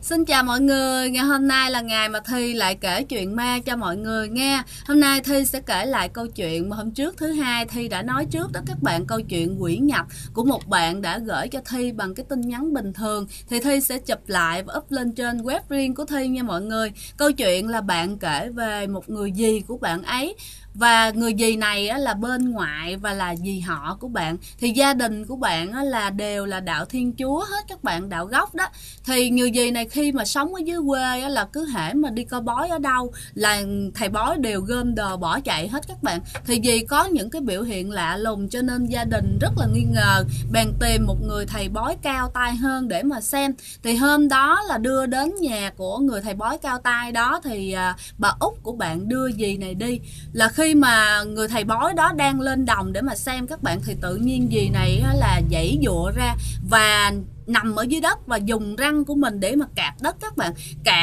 Xin chào mọi người, ngày hôm nay là ngày mà Thi lại kể chuyện ma cho mọi người nghe. Hôm nay Thi sẽ kể lại câu chuyện mà hôm trước thứ hai Thi đã nói trước đó các bạn, câu chuyện quỷ nhập của một bạn đã gửi cho Thi bằng cái tin nhắn bình thường. Thì Thi sẽ chụp lại và up lên trên web riêng của Thi nha mọi người. Câu chuyện là bạn kể về một người dì của bạn ấy. Và người dì này là bên ngoại và là dì họ của bạn. Thì gia đình của bạn là đều là đạo Thiên Chúa hết các bạn, đạo gốc đó. Thì người dì này khi mà sống ở dưới quê là cứ hễ mà đi coi bói ở đâu là thầy bói đều gom đồ bỏ chạy hết các bạn. Thì dì có những cái biểu hiện lạ lùng cho nên gia đình rất là nghi ngờ, bèn tìm một người thầy bói cao tay hơn để mà xem. Thì hôm đó là đưa đến nhà của người thầy bói cao tay đó thì bà út của bạn đưa dì này đi. Là khi mà người thầy bói đó đang lên đồng để mà xem các bạn, thì tự nhiên dì này là giãy giụa ra và nằm ở dưới đất và dùng răng của mình để mà cạp đất các bạn.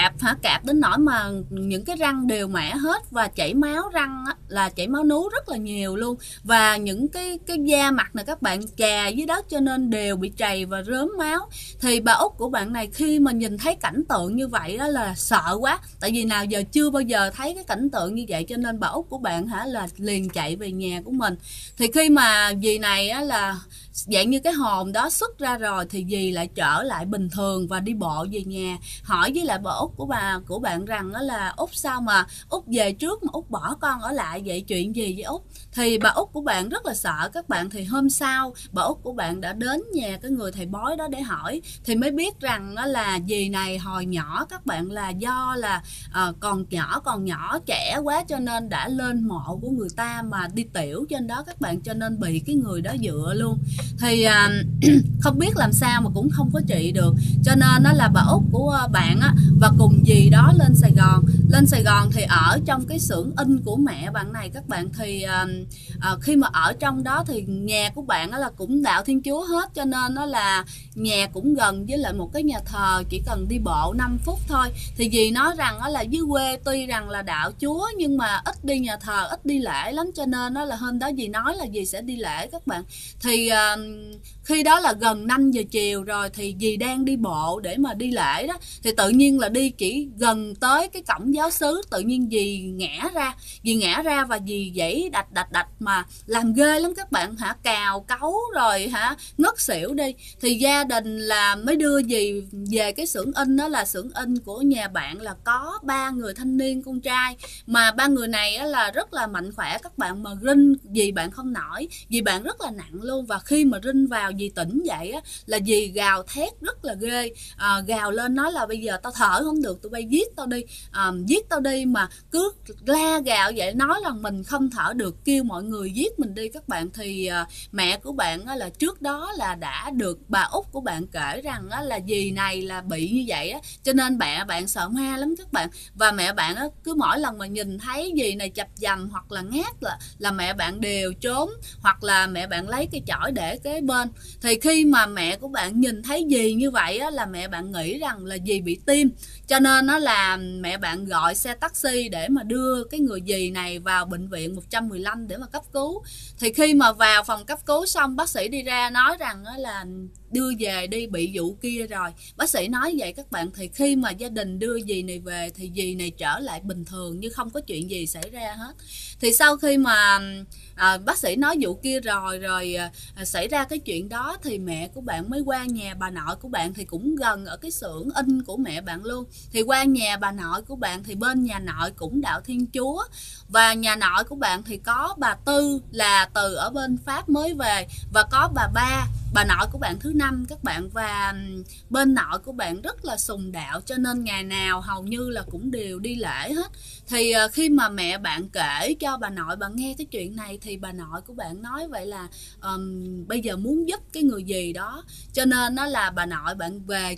Cạp đến nỗi mà những cái răng đều mẻ hết và chảy máu răng là chảy máu nú rất là nhiều luôn. Và những cái da mặt này các bạn chà dưới đất cho nên đều bị trầy và rớm máu. Thì bà út của bạn này khi mà nhìn thấy cảnh tượng như vậy đó là sợ quá, tại vì nào giờ chưa bao giờ thấy cái cảnh tượng như vậy, cho nên bà út của bạn là liền chạy về nhà của mình. Thì khi mà dì này là dạng như cái hồn đó xuất ra rồi thì dì lại trở lại bình thường và đi bộ về nhà, hỏi với lại bà út của bạn rằng là út sao mà út về trước mà út bỏ con ở lại vậy, chuyện gì với út. Thì bà út của bạn rất là sợ các bạn. Thì hôm sau bà út của bạn đã đến nhà cái người thầy bói đó để hỏi, thì mới biết rằng là dì này hồi nhỏ các bạn là do là còn nhỏ trẻ quá cho nên đã lên mộ của người ta mà đi tiểu trên đó các bạn, cho nên bị cái người đó dựa luôn. Thì không biết làm sao mà cũng không có trị được, cho nên là bà út của bạn và cùng dì đó lên Sài Gòn thì ở trong cái xưởng in của mẹ bạn này các bạn. Thì khi mà ở trong đó thì nhà của bạn là cũng đạo Thiên Chúa hết, cho nên là nhà cũng gần với lại một cái nhà thờ, chỉ cần đi bộ 5 phút thôi. Thì dì nói rằng là dưới quê tuy rằng là đạo Chúa nhưng mà ít đi nhà thờ, ít đi lễ lắm, cho nên là hôm đó dì nói là dì sẽ đi lễ các bạn. Thì khi đó là gần 5 giờ chiều rồi, thì dì đang đi bộ để mà đi lễ đó, thì tự nhiên là đi chỉ gần tới cái cổng giáo xứ, tự nhiên dì ngã ra và dì giãy đạch mà làm ghê lắm các bạn, cào cấu rồi ngất xỉu đi. Thì gia đình là mới đưa dì về cái xưởng in đó, là xưởng in của nhà bạn là có 3 người thanh niên con trai, mà 3 người này là rất là mạnh khỏe các bạn, mà rinh dì bạn không nổi, dì bạn rất là nặng luôn. Và khi mà rinh vào dì tỉnh dậy là dì gào thét rất là ghê, gào lên nói là bây giờ tao thở không được, tụi bay giết tao đi, mà cứ la gào vậy, nói là mình không thở được, kêu mọi người giết mình đi các bạn. Thì mẹ của bạn là trước đó là đã được bà út của bạn kể rằng là dì này là bị như vậy cho nên mẹ bạn sợ ma lắm các bạn. Và mẹ bạn cứ mỗi lần mà nhìn thấy dì này chập dầm hoặc là ngáp là mẹ bạn đều trốn, hoặc là mẹ bạn lấy cái chổi để kế bên. Thì khi mà mẹ của bạn nhìn thấy dì như vậy là mẹ bạn nghĩ rằng là dì bị tim, cho nên là mẹ bạn gọi xe taxi để mà đưa cái người dì này vào bệnh viện 115 để mà cấp cứu. Thì khi mà vào phòng cấp cứu xong, bác sĩ đi ra nói rằng là đưa về đi, bị vụ kia rồi, bác sĩ nói vậy các bạn. Thì khi mà gia đình đưa dì này về thì dì này trở lại bình thường như không có chuyện gì xảy ra hết. Thì sau khi mà bác sĩ nói vụ kia rồi xảy ra cái chuyện đó, thì mẹ của bạn mới qua nhà bà nội của bạn, thì cũng gần ở cái xưởng in của mẹ bạn luôn. Thì qua nhà bà nội của bạn, thì bên nhà nội cũng đạo Thiên Chúa, và nhà nội của bạn thì có bà Tư là từ ở bên Pháp mới về, và có bà nội của bạn thứ 5 các bạn. Và bên nội của bạn rất là sùng đạo, cho nên ngày nào hầu như là cũng đều đi lễ hết. Thì khi mà mẹ bạn kể cho bà nội bạn nghe cái chuyện này, thì bà nội của bạn nói vậy là bây giờ muốn giúp cái người dì đó, cho nên nó là bà nội bạn về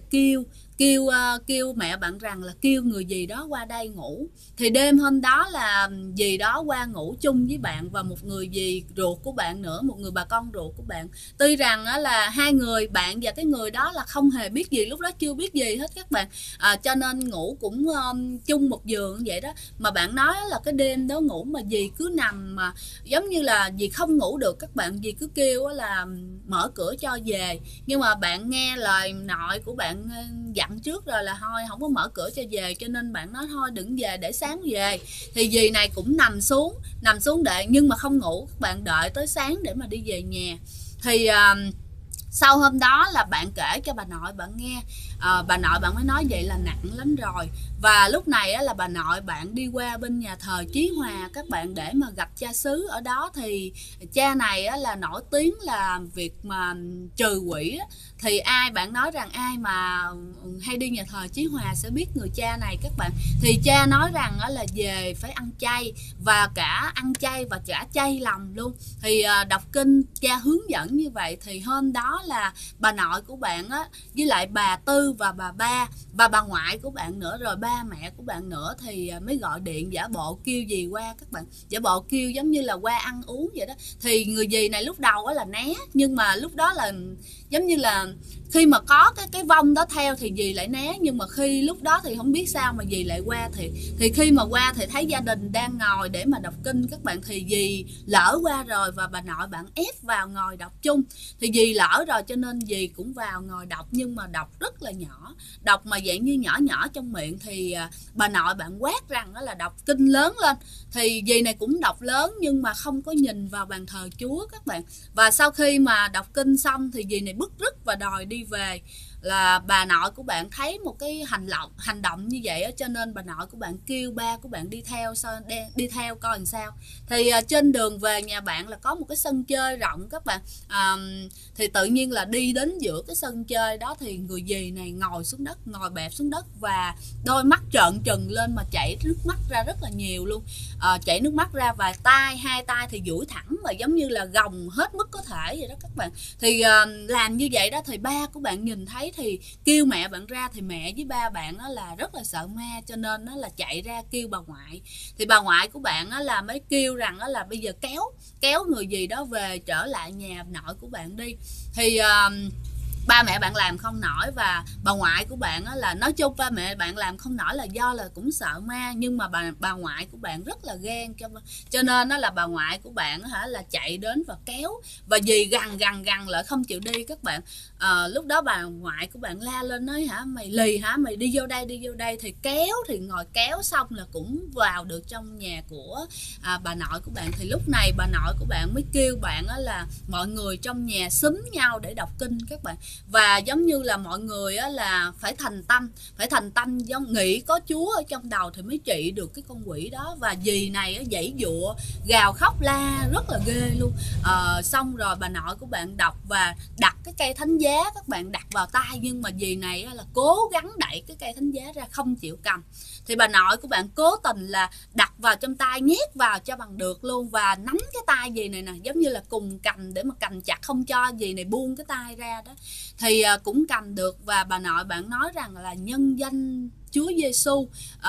kêu mẹ bạn rằng là kêu người dì đó qua đây ngủ. Thì đêm hôm đó là dì đó qua ngủ chung với bạn và một người dì ruột của bạn nữa, một người bà con ruột của bạn. Tuy rằng là hai người bạn và cái người đó là không hề biết gì, lúc đó chưa biết gì hết các bạn, cho nên ngủ cũng chung một giường vậy đó. Mà bạn nói là cái đêm đó ngủ mà dì cứ nằm mà giống như là dì không ngủ được các bạn, dì cứ kêu là mở cửa cho về, nhưng mà bạn nghe lời nội của bạn dặn dặn trước rồi là thôi không có mở cửa cho về, cho nên bạn nói thôi đừng về để sáng về. Thì dì này cũng nằm xuống để nhưng mà không ngủ, các bạn đợi tới sáng để mà đi về nhà. Thì sau hôm đó là bạn kể cho bà nội bạn nghe, bà nội bạn mới nói vậy là nặng lắm rồi. Và lúc này á, là bà nội bạn đi qua bên nhà thờ Chí Hòa các bạn để mà gặp cha xứ ở đó. Thì cha này á, là nổi tiếng là việc mà trừ quỷ á. Thì bạn nói rằng ai mà hay đi nhà thờ Chí Hòa sẽ biết người cha này các bạn. Thì cha nói rằng á, là về phải ăn chay, và cả ăn chay và cả chay lòng luôn. Thì đọc kinh cha hướng dẫn như vậy. Thì hôm đó là bà nội của bạn á, với lại bà Tư và bà Ba và bà ngoại của bạn nữa, rồi ba mẹ của bạn nữa, thì mới gọi điện giả bộ kêu dì qua các bạn, giả bộ kêu giống như là qua ăn uống vậy đó. Thì người dì này lúc đầu á là né, nhưng mà lúc đó là giống như là khi mà có cái vong đó theo thì dì lại né, nhưng mà khi lúc đó thì không biết sao mà dì lại qua. Thì khi mà qua thì thấy gia đình đang ngồi để mà đọc kinh các bạn, thì dì lỡ qua rồi và bà nội bạn ép vào ngồi đọc chung. Thì dì lỡ rồi cho nên dì cũng vào ngồi đọc, nhưng mà đọc rất là nhỏ, đọc mà dạng như nhỏ nhỏ trong miệng. Thì bà nội bạn quát rằng đó là đọc kinh lớn lên. Thì dì này cũng đọc lớn nhưng mà không có nhìn vào bàn thờ Chúa các bạn. Và sau khi mà đọc kinh xong thì dì này bứt rứt và đòi đi về. Là bà nội của bạn thấy một cái hành động như vậy á, cho nên bà nội của bạn kêu ba của bạn đi theo coi làm sao. Thì trên đường về nhà bạn là có một cái sân chơi rộng các bạn. Thì tự nhiên là đi đến giữa cái sân chơi đó thì người dì này ngồi bẹp xuống đất, và đôi mắt trợn trừng lên mà chảy nước mắt ra rất là nhiều luôn. Chảy nước mắt ra, và hai tay thì duỗi thẳng và giống như là gồng hết mức có thể vậy đó các bạn. Thì làm như vậy đó thì ba của bạn nhìn thấy thì kêu mẹ bạn ra. Thì mẹ với ba bạn đó là rất là sợ ma, cho nên nó là chạy ra kêu bà ngoại. Thì bà ngoại của bạn đó là mới kêu rằng đó là bây giờ kéo người gì đó về trở lại nhà nội của bạn đi. Thì ba mẹ bạn làm không nổi, và bà ngoại của bạn là nói chung ba mẹ bạn làm không nổi là do là cũng sợ ma, nhưng mà bà ngoại của bạn rất là ghen, cho nên đó là bà ngoại của bạn là chạy đến và kéo, và dì gằn lại không chịu đi các bạn. Lúc đó bà ngoại của bạn la lên nói mày lì hả, mày đi vô đây. Thì ngồi kéo xong là cũng vào được trong nhà của bà nội của bạn. Thì lúc này bà nội của bạn mới kêu bạn là mọi người trong nhà xúm nhau để đọc kinh các bạn. Và giống như là mọi người là phải thành tâm giống nghĩ có Chúa ở trong đầu thì mới trị được cái con quỷ đó. Và dì này giãy giụa gào khóc la rất là ghê luôn. Xong rồi bà nội của bạn đọc và đặt cái cây thánh giá các bạn, đặt vào tay, nhưng mà dì này là cố gắng đẩy cái cây thánh giá ra không chịu cầm. Thì bà nội của bạn cố tình là đặt vào trong tay, nhét vào cho bằng được luôn, và nắm cái tay dì này nè, giống như là cùng cầm để mà cầm chặt không cho dì này buông cái tay ra đó. Thì cũng cầm được, và bà nội bạn nói rằng là nhân danh Chúa Giêsu,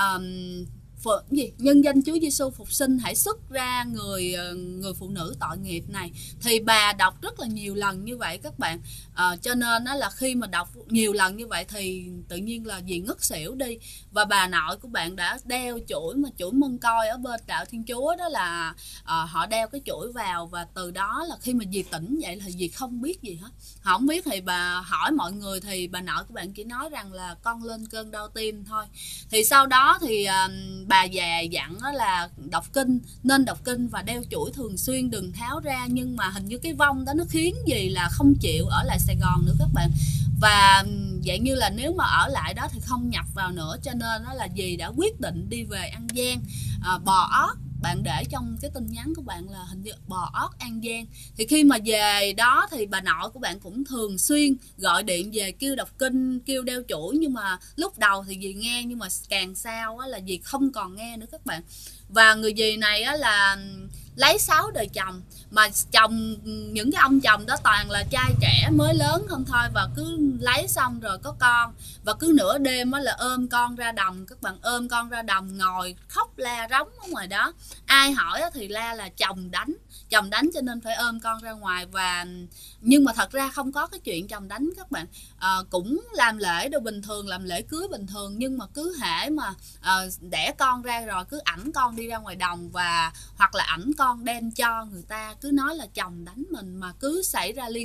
nhân danh Chúa Giêsu phục sinh hãy xuất ra người phụ nữ tội nghiệp này. Thì bà đọc rất là nhiều lần như vậy các bạn. Cho nên đó là khi mà đọc nhiều lần như vậy thì tự nhiên là dì ngất xỉu đi. Và bà nội của bạn đã đeo chuỗi mân coi ở bên đạo Thiên Chúa, đó là họ đeo cái chuỗi vào, và từ đó là khi mà dì tỉnh vậy là dì không biết gì hết. Họ không biết thì bà hỏi mọi người, thì bà nội của bạn chỉ nói rằng là con lên cơn đau tim thôi. Thì sau đó thì bà già dặn đó là nên đọc kinh và đeo chuỗi thường xuyên, đừng tháo ra. Nhưng mà hình như cái vong đó nó khiến dì là không chịu ở lại Sài Gòn nữa các bạn. Và dạng như là nếu mà ở lại đó thì không nhập vào nữa, cho nên đó là dì đã quyết định đi về An Giang. Bò Ót, bạn để trong cái tin nhắn của bạn là hình như Bò Ót An Giang. Thì khi mà về đó thì bà nội của bạn cũng thường xuyên gọi điện về kêu đọc kinh, kêu đeo chuỗi. Nhưng mà lúc đầu thì dì nghe, nhưng mà càng sau là dì không còn nghe nữa các bạn. Và người dì này là lấy 6 đời chồng, mà những cái ông chồng đó toàn là trai trẻ mới lớn không thôi, và cứ lấy xong rồi có con, và cứ nửa đêm là ôm con ra đồng các bạn, ôm con ra đồng ngồi khóc la rống ở ngoài đó. Ai hỏi thì la là chồng đánh cho nên phải ôm con ra ngoài. Nhưng mà thật ra không có cái chuyện chồng đánh các bạn. Cũng làm lễ đồ bình thường, làm lễ cưới bình thường, nhưng mà cứ hễ mà đẻ con ra rồi cứ ẵm con đi ra ngoài đồng, và hoặc là ẵm con đem cho người ta, cứ nói là chồng đánh mình, mà cứ xảy ra liên tục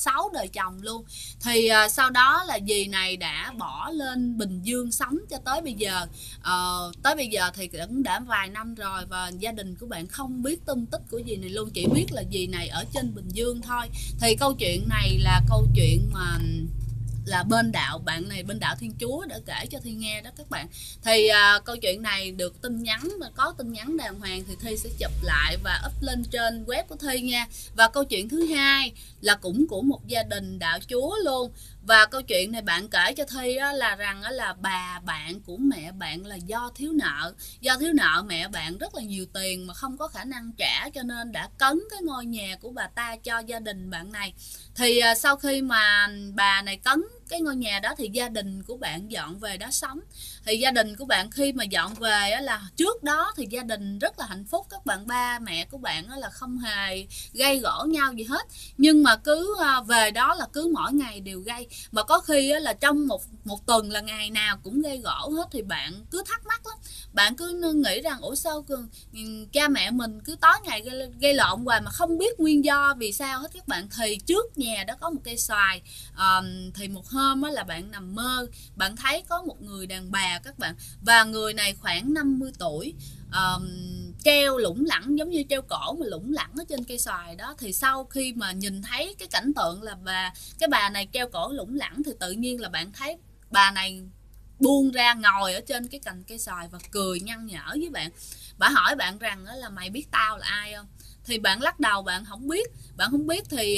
6 đời chồng luôn. Thì sau đó là dì này đã bỏ lên Bình Dương sống cho tới bây giờ. Tới bây giờ thì cũng đã vài năm rồi, và gia đình của bạn không biết tung tích của dì này luôn, chỉ biết là dì này ở trên Bình Dương thôi. Thì câu chuyện này là câu chuyện mà là bên đạo, bạn này bên đạo Thiên Chúa đã kể cho Thi nghe đó các bạn. Thì câu chuyện này được tin nhắn, mà có tin nhắn đàng hoàng thì Thi sẽ chụp lại và up lên trên web của Thi nha. Và câu chuyện thứ hai là cũng của một gia đình đạo Chúa luôn. Và câu chuyện này bạn kể cho Thi là rằng là bà bạn của mẹ bạn là do thiếu nợ mẹ bạn rất là nhiều tiền mà không có khả năng trả, cho nên đã cấn cái ngôi nhà của bà ta cho gia đình bạn này. Thì sau khi mà bà này cấn cái ngôi nhà đó thì gia đình của bạn dọn về đó sống. Thì gia đình của bạn khi mà dọn về là trước đó thì gia đình rất là hạnh phúc các bạn, ba mẹ của bạn là không hề gây gổ nhau gì hết, nhưng mà cứ về đó là cứ mỗi ngày đều gây, mà có khi là trong một tuần là ngày nào cũng gây gổ hết. Thì bạn cứ thắc mắc lắm, bạn cứ nghĩ rằng ủa sao cha mẹ mình cứ tối ngày gây lộn hoài mà không biết nguyên do vì sao hết các bạn. Thì trước nhà đó có một cây xoài, thì một hôm là bạn nằm mơ, bạn thấy có một người đàn bà các bạn, và người này khoảng 50 tuổi, treo lủng lẳng, giống như treo cổ mà lủng lẳng ở trên cây xoài đó. Thì sau khi mà nhìn thấy cái cảnh tượng là cái bà này treo cổ lủng lẳng, thì tự nhiên là bạn thấy bà này buông ra ngồi ở trên cái cành cây xoài và cười nhăn nhở với bạn. Bà hỏi bạn rằng là mày biết tao là ai không? Thì bạn lắc đầu, bạn không biết. Thì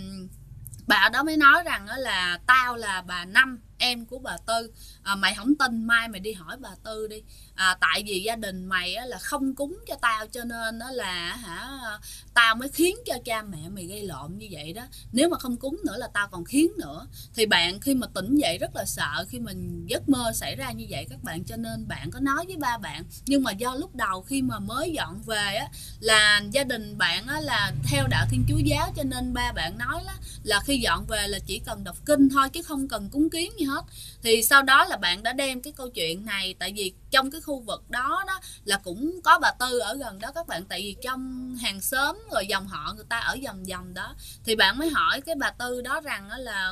bà đó mới nói rằng là tao là bà Năm, em của bà Tư. Mày không tin mai mày đi hỏi bà Tư đi. Tại vì gia đình mày là không cúng cho tao, cho nên là tao mới khiến cho cha mẹ mày gây lộn như vậy đó. Nếu mà không cúng nữa là tao còn khiến nữa. Thì bạn khi mà tỉnh dậy rất là sợ khi mình giấc mơ xảy ra như vậy các bạn, cho nên bạn có nói với ba bạn. Nhưng mà do lúc đầu khi mà mới dọn về là gia đình bạn là theo đạo Thiên Chúa giáo, cho nên ba bạn nói là khi dọn về là chỉ cần đọc kinh thôi chứ không cần cúng kiến gì hết. Thì sau đó là bạn đã đem cái câu chuyện này, tại vì trong cái khu vực đó là cũng có bà Tư ở gần đó các bạn, tại vì trong hàng xóm rồi dòng họ người ta ở vòng đó. Thì bạn mới hỏi cái bà Tư đó rằng là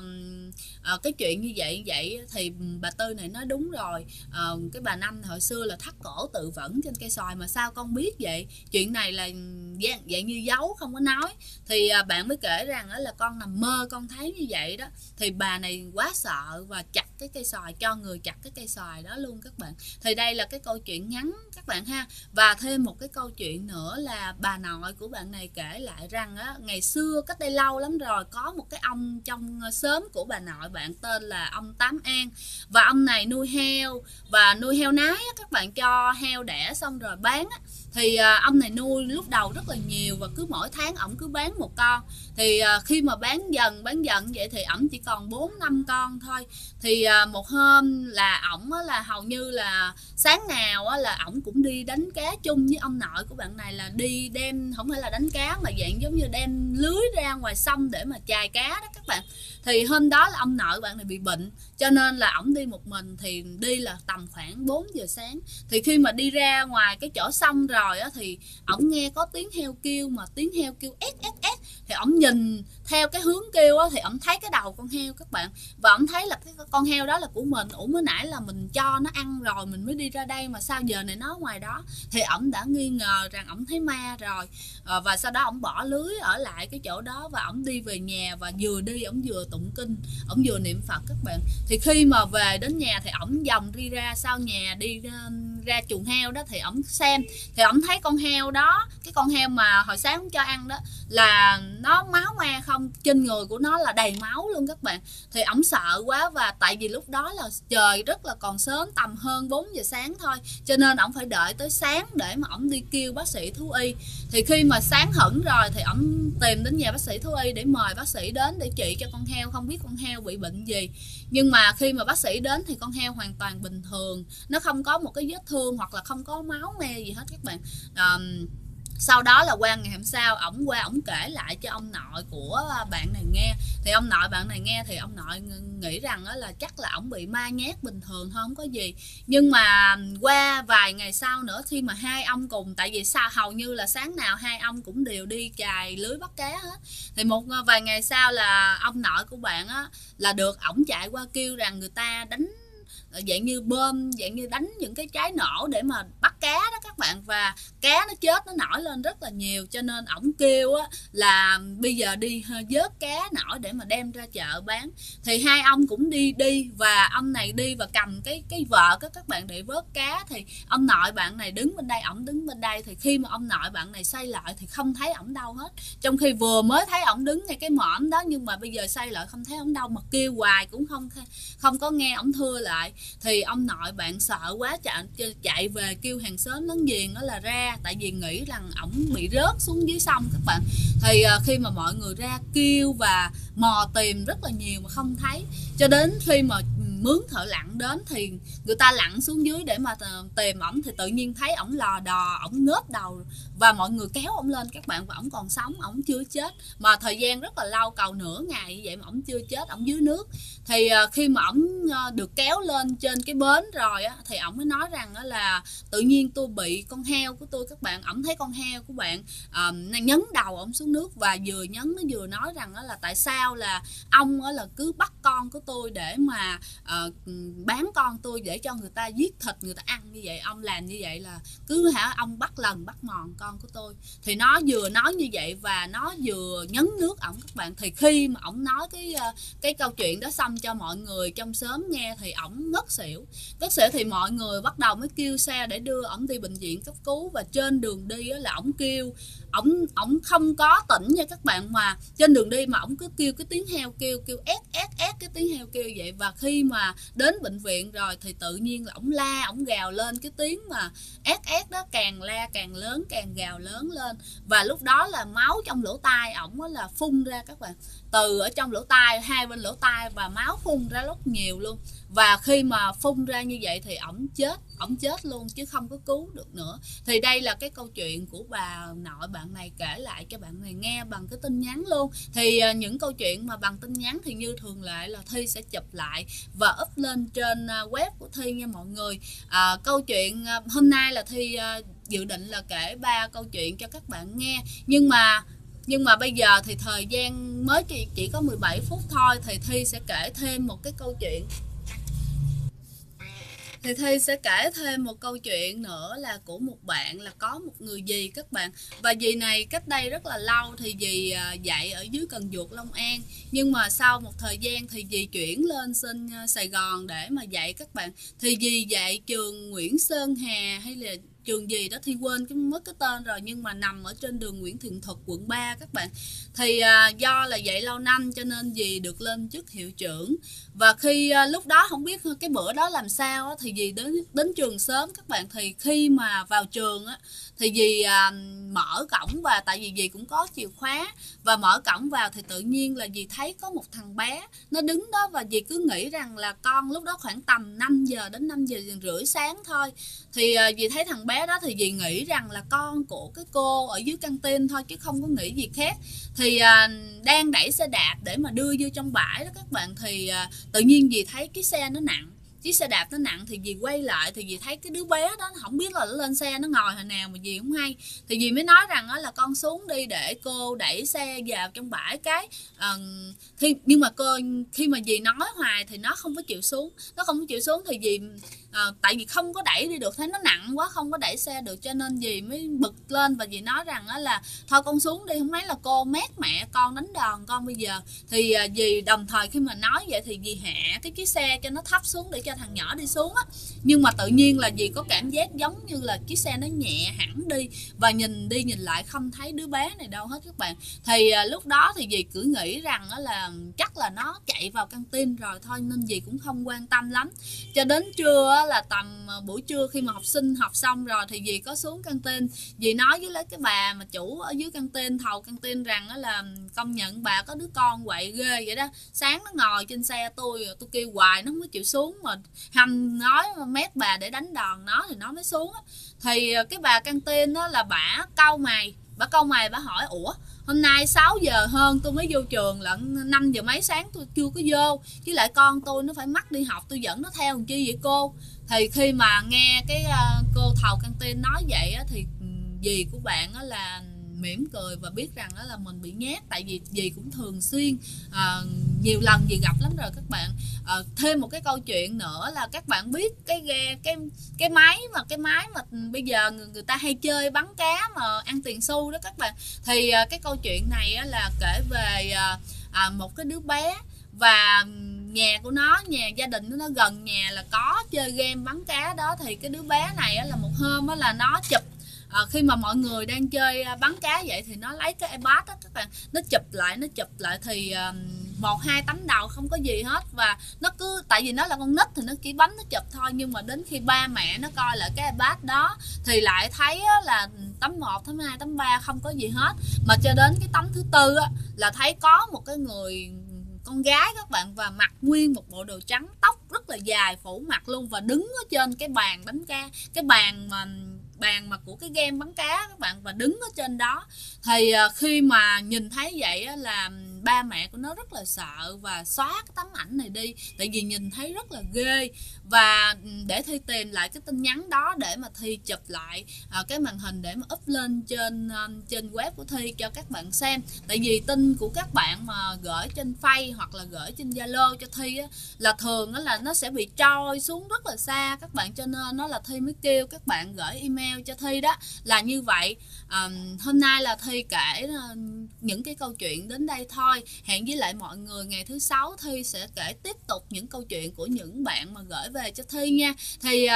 cái chuyện như vậy thì bà Tư này nói đúng rồi, cái bà Năm hồi xưa là thắt cổ tự vẫn trên cây xoài, mà sao con biết vậy, chuyện này là dạng như giấu không có nói. Thì bạn mới kể rằng là con nằm mơ con thấy như vậy đó. Thì bà này quá sợ và chặt cái cây xoài, cho người chặt cái cây xoài đó luôn các bạn. Thì đây là cái câu chuyện ngắn các bạn ha. Và thêm một cái câu chuyện nữa là bà nội của bạn này kể lại rằng ngày xưa cách đây lâu lắm rồi, có một cái ông trong xóm của bà nội bạn tên là ông Tám An, và ông này nuôi heo và nuôi heo nái các bạn, cho heo đẻ xong rồi bán. Thì ông này nuôi lúc đầu rất là nhiều và cứ mỗi tháng ổng cứ bán một con. Thì khi mà bán dần vậy thì ổng chỉ còn 4-5 con thôi. Thì một hôm là ổng là hầu như là sáng nào là ổng cũng đi đánh cá chung với ông nội của bạn này, là đi đem, không phải là đánh cá mà dạng giống như đem lưới ra ngoài sông để mà chài cá đó các bạn. Thì hôm đó là ông nội bạn này bị bệnh, cho nên là ổng đi một mình, thì đi là tầm khoảng 4 giờ sáng. Thì khi mà đi ra ngoài cái chỗ sông rồi thì ổng nghe có tiếng heo kêu, mà tiếng heo kêu ét. Thì ổng nhìn theo cái hướng kêu thì ổng thấy cái đầu con heo các bạn, và ổng thấy là cái con heo đó là của mình. Ủa mới nãy là mình cho nó ăn rồi mình mới đi ra đây, mà sao giờ này nó ngoài đó. Thì ổng đã nghi ngờ rằng ổng thấy ma rồi, và sau đó ổng bỏ lưới ở lại cái chỗ đó, và ổng đi về nhà, và vừa đi ổng vừa tụng kinh, ổng vừa niệm Phật các bạn. Thì khi mà về đến nhà thì ổng vòng đi ra sau nhà, đi ra chuồng heo đó, thì ổng xem, thì ổng thấy con heo đó, cái con heo mà hồi sáng ổng cho ăn đó, là nó máu me không, trên người của nó là đầy máu luôn các bạn. Thì ổng sợ quá, và tại vì lúc đó là trời rất là còn sớm, tầm hơn 4 giờ sáng thôi, cho nên ổng phải đợi tới sáng để mà ổng đi kêu bác sĩ thú y. Thì khi mà sáng hửng rồi thì ổng tìm đến nhà bác sĩ thú y để mời bác sĩ đến để trị cho con heo, không biết con heo bị bệnh gì. Nhưng mà khi mà bác sĩ đến thì con heo hoàn toàn bình thường, nó không có một cái vết thương hoặc là không có máu me gì hết các bạn. Sau đó là qua ngày hôm sau ổng qua ổng kể lại cho ông nội của bạn này nghe. Thì ông nội bạn này nghe thì ông nội nghĩ rằng là chắc là ổng bị ma nhát bình thường thôi, không có gì. Nhưng mà qua vài ngày sau nữa, khi mà hai ông cùng, tại vì sao hầu như là sáng nào hai ông cũng đều đi chài lưới bắt cá hết, thì một vài ngày sau là ông nội của bạn á là được ổng chạy qua kêu rằng người ta đánh dạng như bơm, dạng như đánh những cái trái nổ để mà bắt cá đó các bạn, và cá nó chết, nó nổi lên rất là nhiều, cho nên ổng kêu á là bây giờ đi vớt cá nổi để mà đem ra chợ bán. Thì hai ông cũng đi và ông này đi và cầm cái vợ các bạn để vớt cá, thì ông nội bạn này đứng bên đây, ổng đứng bên đây. Thì khi mà ông nội bạn này xoay lại thì không thấy ổng đâu hết, trong khi vừa mới thấy ổng đứng ngay cái mỏm đó, nhưng mà bây giờ xoay lại không thấy ổng đâu, mà kêu hoài cũng không có nghe ổng thưa lại. Thì ông nội bạn sợ quá, chạy về kêu hàng xóm láng giềng đó là ra, tại vì nghĩ rằng ổng bị rớt xuống dưới sông các bạn. Thì khi mà mọi người ra kêu và mò tìm rất là nhiều mà không thấy, cho đến khi mà mướn thợ lặn đến thì người ta lặn xuống dưới để mà tìm ổng, thì tự nhiên thấy ổng lò đò, ổng ngớp đầu và mọi người kéo ổng lên các bạn, và ổng còn sống, ổng chưa chết. Mà thời gian rất là lâu, cầu nửa ngày như vậy mà ổng chưa chết, ổng dưới nước. Thì khi mà ổng được kéo lên trên cái bến rồi á, thì ổng mới nói rằng là tự nhiên tôi bị con heo của tôi các bạn. Ổng thấy con heo của bạn nhấn đầu ổng xuống nước, và vừa nhấn nó vừa nói rằng là tại sao là ông là cứ bắt con của tôi để mà bán con tôi để cho người ta giết thịt người ta ăn như vậy. Ông làm như vậy là cứ ông bắt lần bắt mòn con của tôi. Thì nó vừa nói như vậy và nó vừa nhấn nước ổng các bạn. Thì khi mà ổng nói cái câu chuyện đó xong cho mọi người trong xóm nghe thì ổng ngất xỉu. Thì mọi người bắt đầu mới kêu xe để đưa ổng đi bệnh viện cấp cứu. Và trên đường đi là ổng kêu, ổng không có tỉnh nha các bạn, mà trên đường đi mà ổng cứ kêu cái tiếng heo kêu ét cái tiếng heo kêu vậy. Và khi mà đến bệnh viện rồi thì tự nhiên là ổng la, ổng gào lên, cái tiếng mà ét đó càng la càng lớn, càng gào lớn lên. Và lúc đó là máu trong lỗ tai ổng là phun ra các bạn, từ ở trong lỗ tai, hai bên lỗ tai, và máu phun ra rất nhiều luôn. Và khi mà phun ra như vậy thì ổng chết luôn chứ không có cứu được nữa. Thì đây là cái câu chuyện của bà nội bạn này kể lại cho bạn này nghe bằng cái tin nhắn luôn. Thì những câu chuyện mà bằng tin nhắn thì như thường lệ là Thi sẽ chụp lại và up lên trên web của Thi nha mọi người. Câu chuyện hôm nay là Thi dự định là kể 3 câu chuyện cho các bạn nghe, nhưng mà bây giờ thì thời gian mới chỉ có 17 phút thôi, thì Thi sẽ kể thêm một cái câu chuyện. Thì Thi sẽ kể thêm một câu chuyện nữa là của một bạn, là có một người dì các bạn. Và dì này cách đây rất là lâu thì dì dạy ở dưới Cần Duộc, Long An. Nhưng mà sau một thời gian thì dì chuyển lên sinh Sài Gòn để mà dạy các bạn. Thì dì dạy trường Nguyễn Sơn Hà hay là trường gì đó Thi quên mất cái tên rồi, nhưng mà nằm ở trên đường Nguyễn Thiện Thuật, quận 3 các bạn. Thì do là dạy lâu năm cho nên dì được lên chức hiệu trưởng. Và khi lúc đó không biết cái bữa đó làm sao á, thì dì đến trường sớm các bạn. Thì khi mà vào trường á, thì dì mở cổng, và tại vì dì cũng có chìa khóa, và mở cổng vào thì tự nhiên là dì thấy có một thằng bé nó đứng đó. Và dì cứ nghĩ rằng là con, lúc đó khoảng tầm 5 giờ đến 5 giờ rưỡi sáng thôi. Thì dì thấy thằng bé đó thì dì nghĩ rằng là con của cái cô ở dưới căng tin thôi, chứ không có nghĩ gì khác. Thì đang đẩy xe đạp để mà đưa vô trong bãi đó các bạn. Thì tự nhiên dì thấy cái xe nó nặng, chiếc xe đạp nó nặng. Thì dì quay lại thì dì thấy cái đứa bé đó không biết là nó lên xe nó ngồi hồi nào mà dì không hay. Thì dì mới nói rằng là con xuống đi để cô đẩy xe vào trong bãi cái. Nhưng mà khi mà dì nói hoài thì nó không có chịu xuống. Thì dì tại vì không có đẩy đi được, thấy nó nặng quá không có đẩy xe được, cho nên dì mới bực lên và dì nói rằng là thôi con xuống đi, không lấy là cô mét mẹ con đánh đòn con bây giờ. Thì dì đồng thời khi mà nói vậy thì dì hạ cái chiếc xe cho nó thấp xuống để cho thằng nhỏ đi xuống á. Nhưng mà tự nhiên là dì có cảm giác giống như là chiếc xe nó nhẹ hẳn đi, và nhìn đi nhìn lại không thấy đứa bé này đâu hết các bạn. Thì lúc đó thì dì cứ nghĩ rằng là chắc là nó chạy vào căng tin rồi thôi, nên dì cũng không quan tâm lắm. Cho đến trưa là tầm buổi trưa khi mà học sinh học xong rồi thì dì có xuống căng tin. Dì nói với cái bà mà chủ ở dưới căng tin, thầu căng tin rằng là công nhận bà có đứa con quậy ghê vậy đó. Sáng nó ngồi trên xe tôi kêu hoài nó không có chịu xuống, mà hăm nói mét bà để đánh đòn nó thì nó mới xuống á. Thì cái bà căng tin đó là bả cau mày bả hỏi ủa hôm nay 6 giờ hơn tôi mới vô trường, lận 5 giờ mấy sáng tôi chưa có vô, với lại con tôi nó phải mắc đi học tôi dẫn nó theo làm chi vậy cô. Thì khi mà nghe cái cô thầu căng tin nói vậy á, thì dì của bạn á là mỉm cười và biết rằng đó là mình bị nhát, tại vì dì cũng thường xuyên nhiều lần dì gặp lắm rồi các bạn. Thêm một cái câu chuyện nữa là các bạn biết cái máy mà bây giờ người ta hay chơi bắn cá mà ăn tiền xu đó các bạn. Thì cái câu chuyện này á, là kể về một cái đứa bé và nhà của nó, nhà gia đình của nó gần nhà là có chơi game bắn cá đó. Thì cái đứa bé này á, là một hôm á, là nó chụp khi mà mọi người đang chơi bắn cá vậy thì nó lấy cái iPad đó các bạn, nó chụp lại thì 1-2 tấm đầu không có gì hết. Và nó cứ tại vì nó là con nít thì nó chỉ bấm nó chụp thôi, nhưng mà đến khi ba mẹ nó coi lại cái iPad đó thì lại thấy là tấm 1, tấm 2, tấm 3 không có gì hết, mà cho đến cái tấm thứ tư á, là thấy có một cái người con gái các bạn, và mặc nguyên một bộ đồ trắng, tóc rất là dài phủ mặt luôn, và đứng ở trên cái bàn đánh cá, cái bàn mà của cái game bắn cá các bạn, và đứng ở trên đó. Thì khi mà nhìn thấy vậy á, là ba mẹ của nó rất là sợ và xóa cái tấm ảnh này đi, tại vì nhìn thấy rất là ghê. Và để Thi tìm lại cái tin nhắn đó để mà Thi chụp lại cái màn hình để mà up lên trên web của Thi cho các bạn xem. Tại vì tin của các bạn mà gửi trên Face hoặc là gửi trên Zalo cho Thi á, là thường đó là nó sẽ bị trôi xuống rất là xa các bạn, cho nên nó là Thi mới kêu các bạn gửi email cho Thi đó là như vậy. Hôm nay là Thi kể những cái câu chuyện đến đây thôi. Hẹn với lại mọi người ngày thứ Sáu Thi sẽ kể tiếp tục những câu chuyện của những bạn mà gửi về cho Thi nha. Thì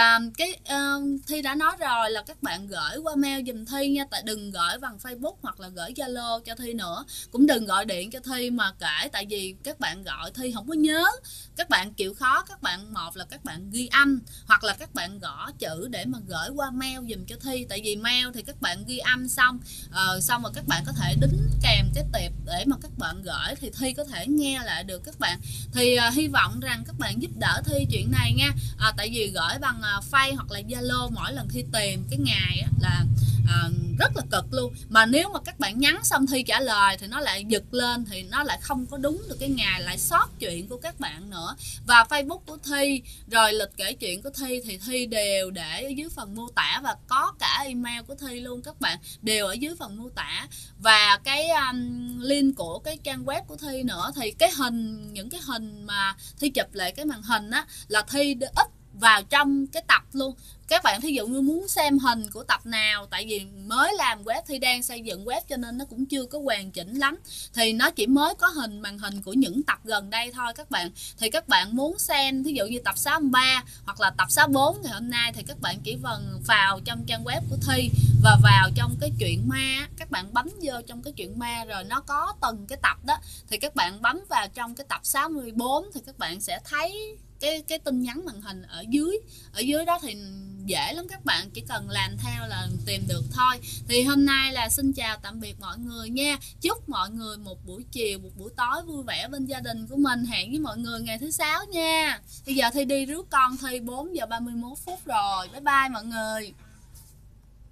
Thi đã nói rồi là các bạn gửi qua mail giùm Thi nha, tại đừng gửi bằng Facebook hoặc là gửi Zalo cho Thi nữa, cũng đừng gọi điện cho Thi mà kể, tại vì các bạn gọi Thi không có nhớ. Các bạn chịu khó, các bạn một là các bạn ghi âm hoặc là các bạn gõ chữ để mà gửi qua mail giùm cho Thi, tại vì mail thì các bạn ghi âm xong rồi các bạn có thể đính kèm cái tệp để mà các bạn gửi thì Thi có thể nghe lại được các bạn. Thì hy vọng rằng các bạn giúp đỡ Thi chuyện này nha. Tại vì gửi bằng Face hoặc là Zalo mỗi lần Thi tìm cái ngày là rất là cực luôn, mà nếu mà các bạn nhắn xong Thi trả lời thì nó lại giật lên thì nó lại không có đúng được cái ngày, lại sót chuyện của các bạn nữa. Và Facebook của Thi rồi lịch kể chuyện của Thi thì Thi đều để ở dưới phần mô tả, và có cả email của Thi luôn các bạn, đều ở dưới phần mô tả. Và cái link của cái trang web của Thi nữa, thì những cái hình mà Thi chụp lại cái màn hình á là Thi up vào trong cái tập luôn. Các bạn thí dụ như muốn xem hình của tập nào, tại vì mới làm web, Thi đang xây dựng web cho nên nó cũng chưa có hoàn chỉnh lắm, thì nó chỉ mới có màn hình của những tập gần đây thôi các bạn. Thì các bạn muốn xem thí dụ như tập 63 hoặc là tập 64 ngày hôm nay thì các bạn chỉ cần vào trong trang web của Thi và vào trong cái chuyện ma, các bạn bấm vô trong cái chuyện ma rồi nó có từng cái tập đó, thì các bạn bấm vào trong cái tập 64 thì các bạn sẽ thấy cái tin nhắn màn hình ở dưới đó. Thì dễ lắm, các bạn chỉ cần làm theo là tìm được thôi. Thì hôm nay là xin chào tạm biệt mọi người nha. Chúc mọi người một buổi chiều, một buổi tối vui vẻ bên gia đình của mình. Hẹn với mọi người ngày thứ Sáu nha. Bây giờ Thi đi rước con Thi 4 giờ 31 phút rồi. Bye bye mọi người.